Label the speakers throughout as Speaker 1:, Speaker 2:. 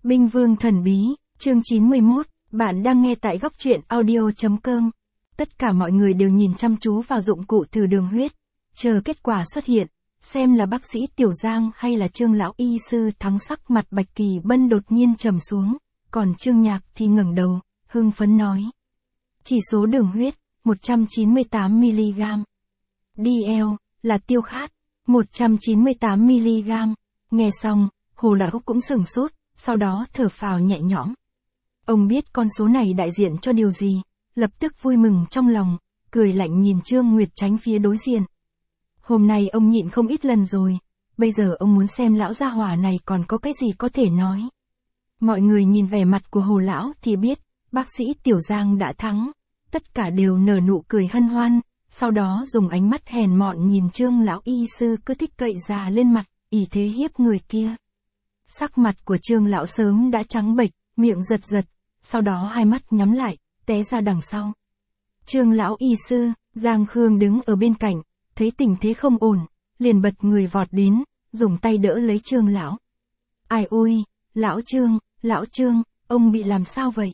Speaker 1: Binh Vương Thần Bí, chương 91, bạn đang nghe tại góc truyện audio.com. Tất cả mọi người đều nhìn chăm chú vào dụng cụ thử đường huyết, chờ kết quả xuất hiện, xem là bác sĩ Tiểu Giang hay là Trương lão y sư Thắng. Sắc mặt Bạch Kỳ Bân đột nhiên trầm xuống, còn Trương Nhạc thì ngẩng đầu, hưng phấn nói. Chỉ số đường huyết, 198mg. DL, là tiêu khát, 198mg. Nghe xong, Hồ lão cũng sửng sốt, sau đó thở phào nhẹ nhõm. Ông biết con số này đại diện cho điều gì, lập tức vui mừng trong lòng, cười lạnh nhìn Trương Nguyệt Chánh phía đối diện. Hôm nay ông nhịn không ít lần rồi, bây giờ ông muốn xem lão gia hỏa này còn có cái gì có thể nói. Mọi người nhìn vẻ mặt của Hồ lão thì biết, bác sĩ Tiểu Giang đã thắng, tất cả đều nở nụ cười hân hoan, sau đó dùng ánh mắt hèn mọn nhìn Trương lão y sư cứ thích cậy già lên mặt, ỷ thế hiếp người kia. Sắc mặt của Trương lão sớm đã trắng bệch, miệng giật giật, sau đó hai mắt nhắm lại, té ra đằng sau. Trương lão y sư, Giang Khương đứng ở bên cạnh, thấy tình thế không ổn, liền bật người vọt đến, dùng tay đỡ lấy Trương lão. Ai ôi, lão Trương, ông bị làm sao vậy?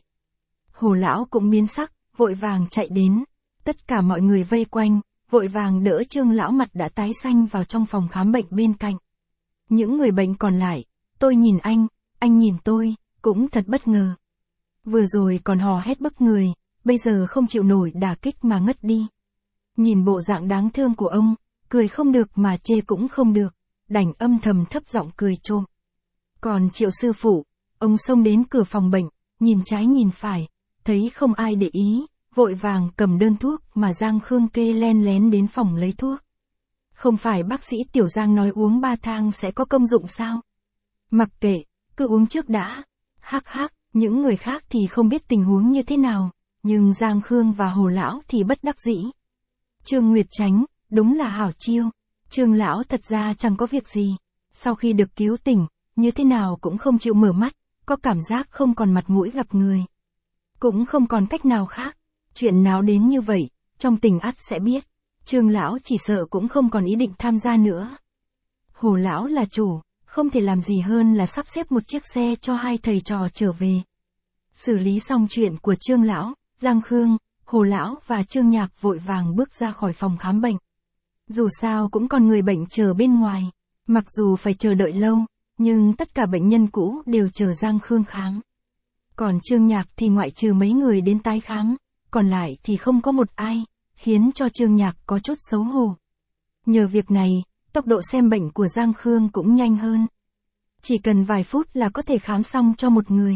Speaker 1: Hồ lão cũng biến sắc, vội vàng chạy đến, tất cả mọi người vây quanh, vội vàng đỡ Trương lão, mặt đã tái xanh vào trong phòng khám bệnh bên cạnh. Những người bệnh còn lại, tôi nhìn anh nhìn tôi, cũng thật bất ngờ. Vừa rồi còn hò hét bức người, bây giờ không chịu nổi đả kích mà ngất đi. Nhìn bộ dạng đáng thương của ông, cười không được mà chê cũng không được, đành âm thầm thấp giọng cười trộm. Còn Triệu sư phụ, ông xông đến cửa phòng bệnh, nhìn trái nhìn phải, thấy không ai để ý, vội vàng cầm đơn thuốc mà Giang Khương kê len lén đến phòng lấy thuốc. Không phải bác sĩ Tiểu Giang nói uống 3 thang sẽ có công dụng sao? Mặc kệ, cứ uống trước đã. Hắc hắc, những người khác thì không biết tình huống như thế nào, nhưng Giang Khương và Hồ lão thì bất đắc dĩ. Trương Nguyệt Chánh, đúng là hảo chiêu. Trương lão thật ra chẳng có việc gì, sau khi được cứu tỉnh, như thế nào cũng không chịu mở mắt, có cảm giác không còn mặt mũi gặp người. Cũng không còn cách nào khác, chuyện nào đến như vậy, trong tình ắt sẽ biết. Trương lão chỉ sợ cũng không còn ý định tham gia nữa. Hồ lão là chủ, không thể làm gì hơn là sắp xếp một chiếc xe cho hai thầy trò trở về. Xử lý xong chuyện của Trương lão, Giang Khương, Hồ lão và Trương Nhạc vội vàng bước ra khỏi phòng khám bệnh. Dù sao cũng còn người bệnh chờ bên ngoài, mặc dù phải chờ đợi lâu, nhưng tất cả bệnh nhân cũ đều chờ Giang Khương khám. Còn Trương Nhạc thì ngoại trừ mấy người đến tái khám, còn lại thì không có một ai, khiến cho Trương Nhạc có chút xấu hổ. Nhờ việc này, tốc độ xem bệnh của Giang Khương cũng nhanh hơn. Chỉ cần vài phút là có thể khám xong cho một người.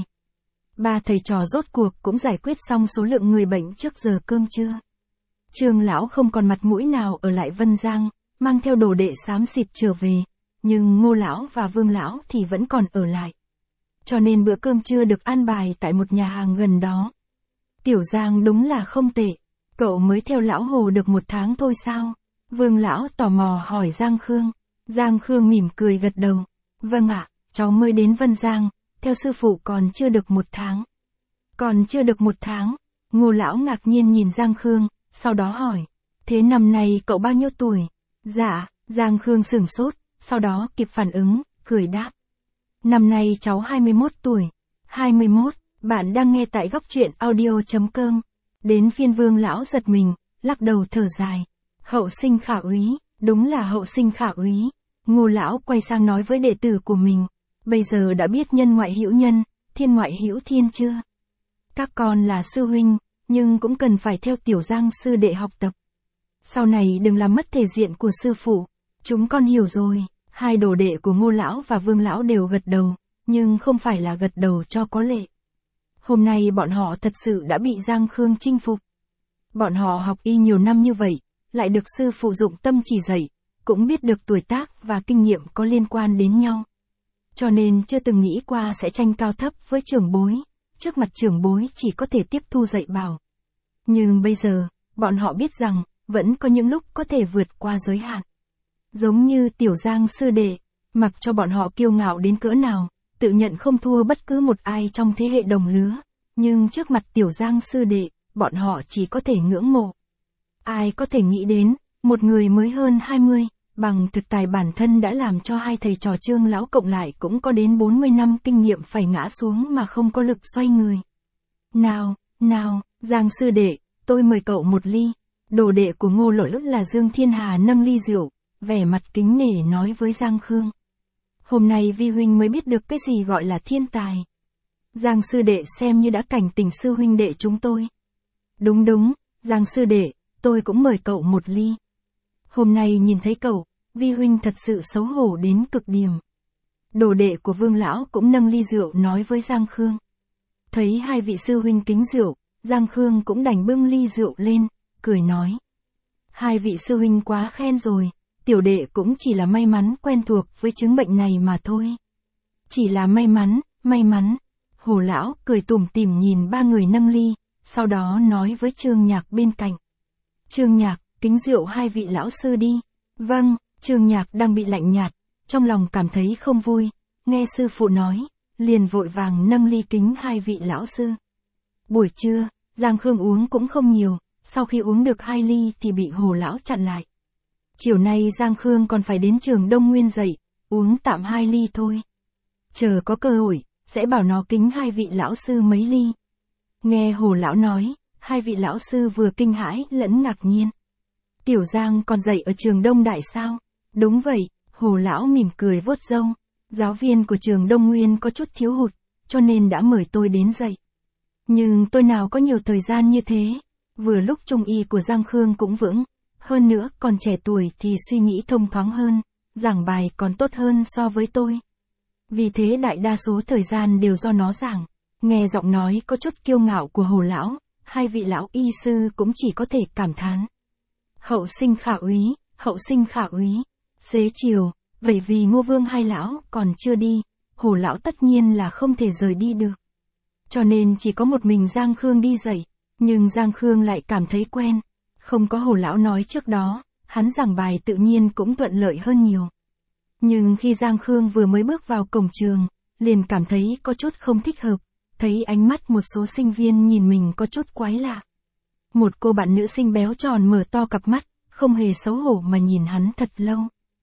Speaker 1: 3 thầy trò rốt cuộc cũng giải quyết xong số lượng người bệnh trước giờ cơm trưa. Trương lão không còn mặt mũi nào ở lại Vân Giang, mang theo đồ đệ xám xịt trở về, nhưng Ngô lão và Vương lão thì vẫn còn ở lại. Cho nên bữa cơm trưa được an bài tại một nhà hàng gần đó. Tiểu Giang đúng là không tệ, cậu mới theo lão Hồ được 1 tháng thôi sao? Vương lão tò mò hỏi Giang Khương. Giang Khương mỉm cười gật đầu. Vâng ạ, cháu mới đến Vân Giang, theo sư phụ còn chưa được 1 tháng. Còn chưa được 1 tháng, Ngô lão ngạc nhiên nhìn Giang Khương, sau đó hỏi. Thế năm nay cậu bao nhiêu tuổi? Dạ, Giang Khương sửng sốt, sau đó kịp phản ứng, cười đáp. Năm nay cháu 21 tuổi. 21, bạn đang nghe tại góc truyện audio.com. Đến phiên Vương lão giật mình, lắc đầu thở dài. Hậu sinh khả úy, đúng là hậu sinh khả úy. Ngô lão quay sang nói với đệ tử của mình. Bây giờ đã biết nhân ngoại hữu nhân, thiên ngoại hữu thiên chưa? Các con là sư huynh, nhưng cũng cần phải theo Tiểu Giang sư đệ học tập. Sau này đừng làm mất thể diện của sư phụ. Chúng con hiểu rồi. Hai đồ đệ của Ngô lão và Vương lão đều gật đầu, nhưng không phải là gật đầu cho có lệ. Hôm nay bọn họ thật sự đã bị Giang Khương chinh phục. Bọn họ học y nhiều năm như vậy, lại được sư phụ dụng tâm chỉ dạy, cũng biết được tuổi tác và kinh nghiệm có liên quan đến nhau. Cho nên chưa từng nghĩ qua sẽ tranh cao thấp với trưởng bối, trước mặt trưởng bối chỉ có thể tiếp thu dạy bảo. Nhưng bây giờ, bọn họ biết rằng, vẫn có những lúc có thể vượt qua giới hạn. Giống như Tiểu Giang sư đệ, mặc cho bọn họ kiêu ngạo đến cỡ nào, tự nhận không thua bất cứ một ai trong thế hệ đồng lứa, nhưng trước mặt Tiểu Giang sư đệ, bọn họ chỉ có thể ngưỡng mộ. Ai có thể nghĩ đến, một người mới hơn 20, bằng thực tài bản thân đã làm cho hai thầy trò Trương lão cộng lại cũng có đến 40 năm kinh nghiệm phải ngã xuống mà không có lực xoay người. Nào, nào, Giang sư đệ, tôi mời cậu một ly. Đồ đệ của Ngô Lỗi là Dương Thiên Hà nâng ly rượu, vẻ mặt kính nể nói với Giang Khương. Hôm nay vi huynh mới biết được cái gì gọi là thiên tài. Giang sư đệ xem như đã cảnh tỉnh sư huynh đệ chúng tôi. Đúng đúng, Giang sư đệ, tôi cũng mời cậu một ly. Hôm nay nhìn thấy cậu, vi huynh thật sự xấu hổ đến cực điểm. Đồ đệ của Vương lão cũng nâng ly rượu nói với Giang Khương. Thấy hai vị sư huynh kính rượu, Giang Khương cũng đành bưng ly rượu lên, cười nói. Hai vị sư huynh quá khen rồi, tiểu đệ cũng chỉ là may mắn quen thuộc với chứng bệnh này mà thôi. Chỉ là may mắn, may mắn. Hồ lão cười tủm tỉm nhìn ba người nâng ly, sau đó nói với Trương Nhạc bên cạnh. Trương Nhạc, kính rượu hai vị lão sư đi. Vâng, Trương Nhạc đang bị lạnh nhạt, trong lòng cảm thấy không vui, nghe sư phụ nói, liền vội vàng nâng ly kính hai vị lão sư. Buổi trưa, Giang Khương uống cũng không nhiều, sau khi uống được 2 ly thì bị Hồ lão chặn lại. Chiều nay Giang Khương còn phải đến trường Đông Nguyên dạy, uống tạm 2 ly thôi. Chờ có cơ hội, sẽ bảo nó kính hai vị lão sư mấy ly. Nghe Hồ lão nói, hai vị lão sư vừa kinh hãi lẫn ngạc nhiên. Tiểu Giang còn dạy ở trường Đông Đại sao? Đúng vậy, Hồ lão mỉm cười vuốt râu. Giáo viên của trường Đông Nguyên có chút thiếu hụt, cho nên đã mời tôi đến dạy. Nhưng tôi nào có nhiều thời gian như thế. Vừa lúc trung y của Giang Khương cũng vững, hơn nữa còn trẻ tuổi thì suy nghĩ thông thoáng hơn, giảng bài còn tốt hơn so với tôi. Vì thế đại đa số thời gian đều do nó giảng. Nghe giọng nói có chút kiêu ngạo của Hồ lão, hai vị lão y sư cũng chỉ có thể cảm thán. Hậu sinh khả úy, hậu sinh khả úy. Xế chiều, vậy vì Ngô Vương hai lão còn chưa đi, Hồ lão tất nhiên là không thể rời đi được. Cho nên chỉ có một mình Giang Khương đi dạy, nhưng Giang Khương lại cảm thấy quen. Không có Hồ lão nói trước đó, hắn giảng bài tự nhiên cũng thuận lợi hơn nhiều. Nhưng khi Giang Khương vừa mới bước vào cổng trường, liền cảm thấy có chút không thích hợp, thấy ánh mắt một số sinh viên nhìn mình có chút quái lạ. Một cô bạn nữ sinh béo tròn mở to cặp mắt, không hề xấu hổ mà nhìn hắn thật lâu.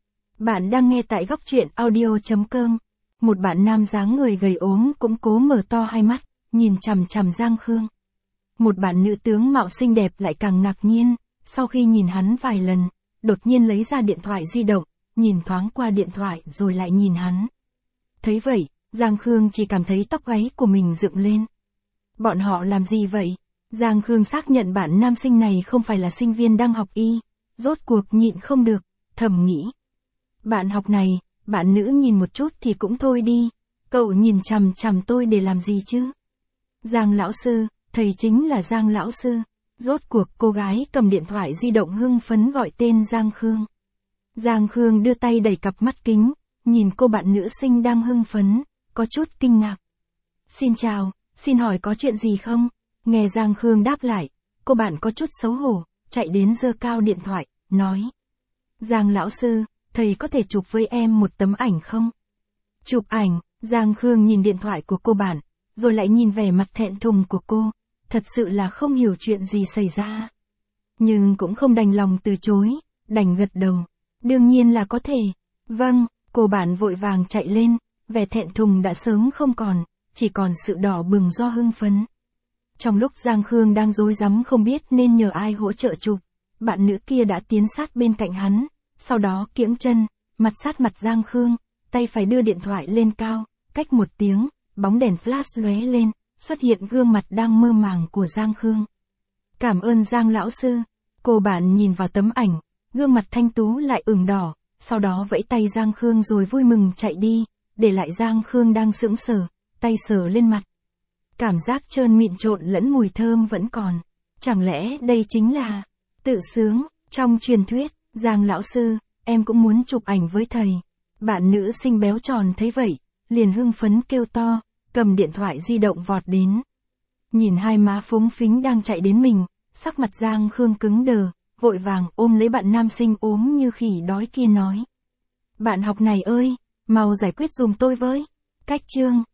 Speaker 1: Bạn đang nghe tại góc truyện audio.com. Một bạn nam dáng người gầy ốm cũng cố mở to hai mắt, nhìn chằm chằm Giang Khương. Một bạn nữ tướng mạo xinh đẹp lại càng ngạc nhiên, sau khi nhìn hắn vài lần, đột nhiên lấy ra điện thoại di động, nhìn thoáng qua điện thoại rồi lại nhìn hắn. Thấy vậy, Giang Khương chỉ cảm thấy tóc gáy của mình dựng lên. Bọn họ làm gì vậy? Giang Khương xác nhận bạn nam sinh này không phải là sinh viên đang học y, rốt cuộc nhịn không được, thầm nghĩ. Bạn học này, bạn nữ nhìn một chút thì cũng thôi đi, cậu nhìn chằm chằm tôi để làm gì chứ? Giang lão sư, thầy chính là Giang lão sư. Rốt cuộc cô gái cầm điện thoại di động hưng phấn gọi tên Giang Khương. Giang Khương đưa tay đẩy cặp mắt kính, nhìn cô bạn nữ sinh đang hưng phấn, có chút kinh ngạc. Xin chào, xin hỏi có chuyện gì không? Nghe Giang Khương đáp lại, cô bạn có chút xấu hổ, chạy đến giơ cao điện thoại, nói. Giang lão sư, thầy có thể chụp với em một tấm ảnh không? Chụp ảnh, Giang Khương nhìn điện thoại của cô bạn, rồi lại nhìn vẻ mặt thẹn thùng của cô, thật sự là không hiểu chuyện gì xảy ra. Nhưng cũng không đành lòng từ chối, đành gật đầu. Đương nhiên là có thể. Vâng, cô bạn vội vàng chạy lên, vẻ thẹn thùng đã sớm không còn, chỉ còn sự đỏ bừng do hưng phấn. Trong lúc Giang Khương đang rối rắm không biết nên nhờ ai hỗ trợ chụp, bạn nữ kia đã tiến sát bên cạnh hắn, sau đó kiễng chân, mặt sát mặt Giang Khương, tay phải đưa điện thoại lên cao, cách một tiếng, bóng đèn flash lóe lên, xuất hiện gương mặt đang mơ màng của Giang Khương. Cảm ơn Giang lão sư. Cô bạn nhìn vào tấm ảnh, gương mặt thanh tú lại ửng đỏ, sau đó vẫy tay Giang Khương rồi vui mừng chạy đi, để lại Giang Khương đang sững sờ, tay sờ lên mặt. Cảm giác trơn mịn trộn lẫn mùi thơm vẫn còn. Chẳng lẽ đây chính là tự sướng? Trong truyền thuyết, Giang lão sư, em cũng muốn chụp ảnh với thầy. Bạn nữ sinh béo tròn thấy vậy, liền hưng phấn kêu to, cầm điện thoại di động vọt đến. Nhìn hai má phúng phính đang chạy đến mình, sắc mặt Giang Khương cứng đờ, vội vàng ôm lấy bạn nam sinh ốm như khỉ đói kia nói. Bạn học này ơi, mau giải quyết giùm tôi với. Cách chương.